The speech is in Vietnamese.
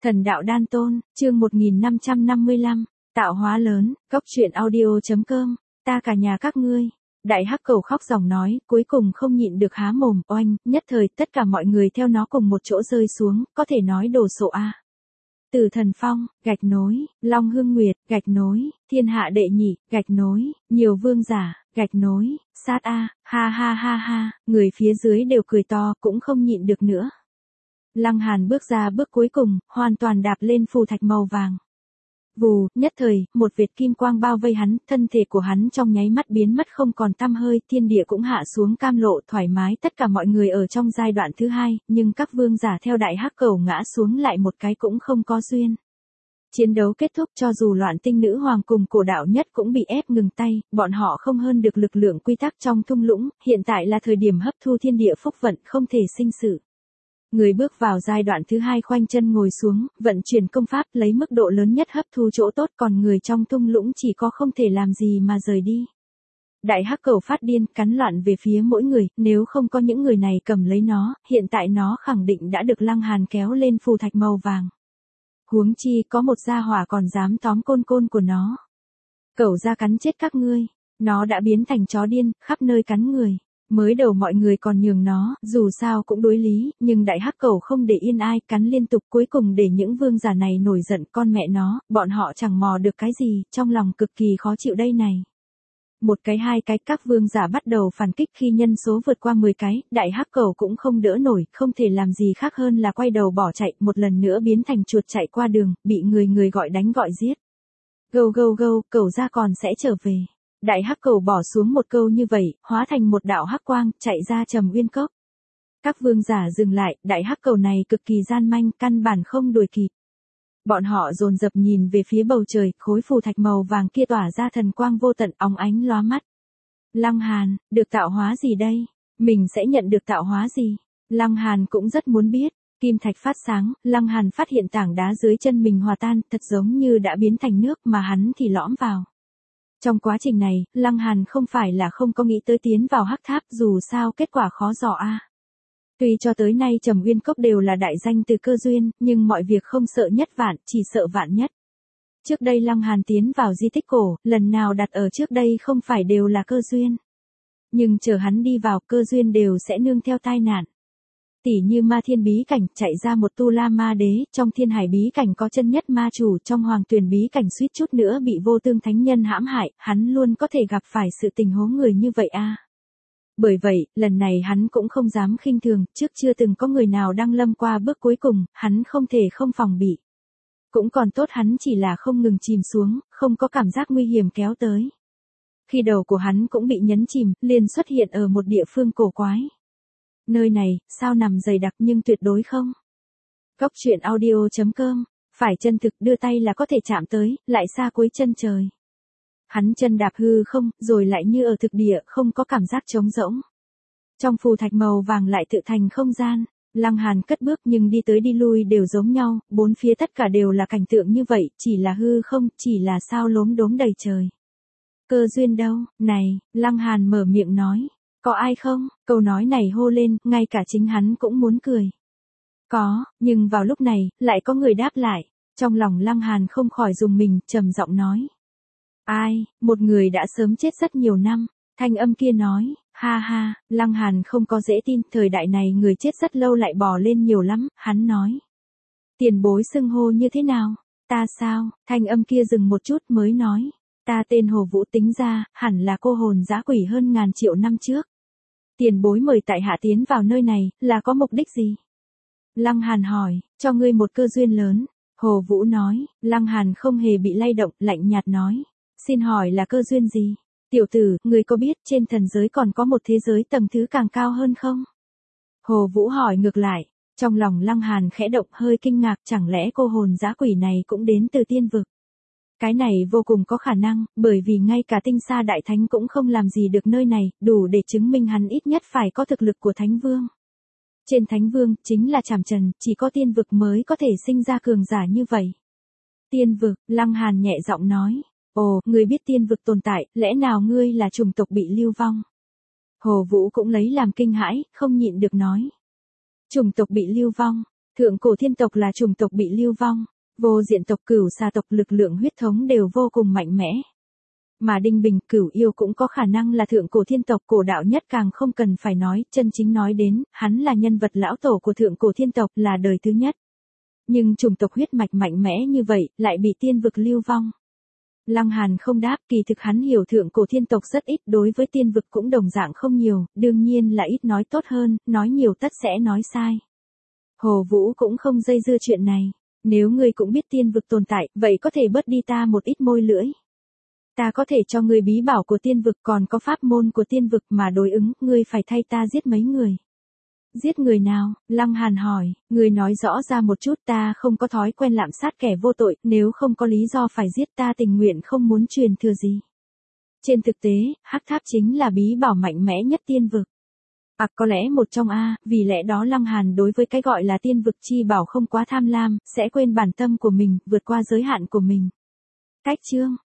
Thần đạo đan tôn, chương 1555, tạo hóa lớn, cốc truyện audio.com, ta cả nhà các ngươi. Đại hắc cầu khóc ròng nói, cuối cùng không nhịn được há mồm, oanh, nhất thời tất cả mọi người theo nó cùng một chỗ rơi xuống, có thể nói đồ sộ a. Từ Thần Phong, gạch nối, Long Hương Nguyệt, gạch nối, Thiên Hạ Đệ Nhị, gạch nối, nhiều vương giả, gạch nối, sát a, ha ha ha ha, người phía dưới đều cười to, cũng không nhịn được nữa. Lăng Hàn bước ra bước cuối cùng, hoàn toàn đạp lên phù thạch màu vàng. Vù, nhất thời, một vệt kim quang bao vây hắn, thân thể của hắn trong nháy mắt biến mất không còn tăm hơi, thiên địa cũng hạ xuống cam lộ thoải mái, tất cả mọi người ở trong giai đoạn thứ hai, nhưng các vương giả theo đại hắc cầu ngã xuống lại một cái cũng không có duyên. Chiến đấu kết thúc, cho dù Loạn Tinh Nữ Hoàng cùng Cổ Đạo Nhất cũng bị ép ngừng tay, bọn họ không hơn được lực lượng quy tắc trong thung lũng, hiện tại là thời điểm hấp thu thiên địa phúc vận, không thể sinh sự. Người bước vào giai đoạn thứ hai khoanh chân ngồi xuống, vận chuyển công pháp lấy mức độ lớn nhất hấp thu chỗ tốt, còn người trong thung lũng chỉ có không thể làm gì mà rời đi. Đại hắc cầu phát điên, cắn loạn về phía mỗi người, nếu không có những người này cầm lấy nó, hiện tại nó khẳng định đã được Lăng Hàn kéo lên phù thạch màu vàng. Huống chi có một gia hỏa còn dám tóm côn côn của nó. Cẩu ra cắn chết các ngươi, nó đã biến thành chó điên, khắp nơi cắn người. Mới đầu mọi người còn nhường nó, dù sao cũng đối lý, nhưng đại hắc cầu không để yên ai, cắn liên tục, cuối cùng để những vương giả này nổi giận, con mẹ nó, bọn họ chẳng mò được cái gì, trong lòng cực kỳ khó chịu đây này. Một cái hai cái, các vương giả bắt đầu phản kích khi nhân số vượt qua 10 cái, đại hắc cầu cũng không đỡ nổi, không thể làm gì khác hơn là quay đầu bỏ chạy, một lần nữa biến thành chuột chạy qua đường, bị người gọi đánh gọi giết. Gâu gâu gâu, cẩu ra còn sẽ trở về. Đại hắc cầu bỏ xuống một câu như vậy, hóa thành một đạo hắc quang, chạy ra Trầm Uyên Cốc. Các vương giả dừng lại, đại hắc cầu này cực kỳ gian manh, căn bản không đuổi kịp. Bọn họ dồn dập nhìn về phía bầu trời, khối phù thạch màu vàng kia tỏa ra thần quang vô tận, óng ánh lóa mắt. Lăng Hàn, được tạo hóa gì đây? Mình sẽ nhận được tạo hóa gì? Lăng Hàn cũng rất muốn biết. Kim thạch phát sáng, Lăng Hàn phát hiện tảng đá dưới chân mình hòa tan, thật giống như đã biến thành nước mà hắn thì lõm vào. Trong quá trình này, Lăng Hàn không phải là không có nghĩ tới tiến vào hắc tháp, dù sao kết quả khó dò a. Tuy cho tới nay Trầm Uyên Cốc đều là đại danh từ cơ duyên, nhưng mọi việc không sợ nhất vạn, chỉ sợ vạn nhất. Trước đây Lăng Hàn tiến vào di tích cổ, lần nào đặt ở trước đây không phải đều là cơ duyên. Nhưng chờ hắn đi vào, cơ duyên đều sẽ nương theo tai nạn. Tỉ như Ma Thiên bí cảnh, chạy ra một Tu La Ma Đế, trong Thiên Hải bí cảnh có chân nhất ma chủ, trong Hoàng Tuyền bí cảnh suýt chút nữa bị Vô Tương thánh nhân hãm hại, hắn luôn có thể gặp phải sự tình huống người như vậy a. Bởi vậy, lần này hắn cũng không dám khinh thường, trước chưa từng có người nào đăng lâm qua bước cuối cùng, hắn không thể không phòng bị. Cũng còn tốt hắn chỉ là không ngừng chìm xuống, không có cảm giác nguy hiểm kéo tới. Khi đầu của hắn cũng bị nhấn chìm, liền xuất hiện ở một địa phương cổ quái. Nơi này, sao nằm dày đặc nhưng tuyệt đối không. Cốc truyện audio.com, phải chân thực đưa tay là có thể chạm tới, lại xa cuối chân trời. Hắn chân đạp hư không, rồi lại như ở thực địa, không có cảm giác trống rỗng. Trong phù thạch màu vàng lại tự thành không gian, Lăng Hàn cất bước nhưng đi tới đi lui đều giống nhau, bốn phía tất cả đều là cảnh tượng như vậy, chỉ là hư không, chỉ là sao lốm đốm đầy trời. Cơ duyên đâu, này, Lăng Hàn mở miệng nói. Có ai không? Câu nói này hô lên, ngay cả chính hắn cũng muốn cười. Có, nhưng vào lúc này, lại có người đáp lại. Trong lòng Lăng Hàn không khỏi rùng mình, trầm giọng nói. Ai, một người đã sớm chết rất nhiều năm. Thanh âm kia nói, ha ha, Lăng Hàn không có dễ tin, thời đại này người chết rất lâu lại bò lên nhiều lắm, hắn nói. Tiền bối xưng hô như thế nào? Ta sao? Thanh âm kia dừng một chút mới nói. Ta tên Hồ Vũ, tính ra, hẳn là cô hồn dã quỷ hơn ngàn triệu năm trước. Tiền bối mời tại hạ tiến vào nơi này, là có mục đích gì? Lăng Hàn hỏi, cho ngươi một cơ duyên lớn. Hồ Vũ nói, Lăng Hàn không hề bị lay động, lạnh nhạt nói. Xin hỏi là cơ duyên gì? Tiểu tử, ngươi có biết trên thần giới còn có một thế giới tầng thứ càng cao hơn không? Hồ Vũ hỏi ngược lại, trong lòng Lăng Hàn khẽ động hơi kinh ngạc, chẳng lẽ cô hồn dã quỷ này cũng đến từ tiên vực? Cái này vô cùng có khả năng, bởi vì ngay cả tinh sa đại thánh cũng không làm gì được nơi này, đủ để chứng minh hắn ít nhất phải có thực lực của thánh vương. Trên thánh vương, chính là trảm trần, chỉ có tiên vực mới có thể sinh ra cường giả như vậy. Tiên vực, Lăng Hàn nhẹ giọng nói, ồ, ngươi biết tiên vực tồn tại, lẽ nào ngươi là chủng tộc bị lưu vong? Hồ Vũ cũng lấy làm kinh hãi, không nhịn được nói. Chủng tộc bị lưu vong, Thượng cổ thiên tộc là chủng tộc bị lưu vong, vô diện tộc Cửu xà tộc lực lượng huyết thống đều vô cùng mạnh mẽ. Mà Đinh Bình Cửu yêu cũng có khả năng là thượng cổ thiên tộc, cổ đạo nhất càng không cần phải nói, chân chính nói đến, hắn là nhân vật lão tổ của thượng cổ thiên tộc, là đời thứ nhất. Nhưng chủng tộc huyết mạch mạnh mẽ như vậy, lại bị tiên vực lưu vong. Lăng Hàn không đáp, kỳ thực hắn hiểu thượng cổ thiên tộc rất ít, đối với tiên vực cũng đồng dạng không nhiều, đương nhiên là ít nói tốt hơn, nói nhiều tất sẽ nói sai. Hồ Vũ cũng không dây dưa chuyện này, nếu ngươi cũng biết tiên vực tồn tại, vậy có thể bớt đi ta một ít môi lưỡi. Ta có thể cho ngươi bí bảo của tiên vực, còn có pháp môn của tiên vực mà đối ứng, ngươi phải thay ta giết mấy người. Giết người nào? Lăng Hàn hỏi, ngươi nói rõ ra một chút, ta không có thói quen lạm sát kẻ vô tội, nếu không có lý do phải giết ta tình nguyện không muốn truyền thừa gì. Trên thực tế, Hắc Tháp chính là bí bảo mạnh mẽ nhất tiên vực. Có lẽ một trong vì lẽ đó Lăng Hàn đối với cái gọi là tiên vực chi bảo không quá tham lam, sẽ quên bản tâm của mình, vượt qua giới hạn của mình. Cách chương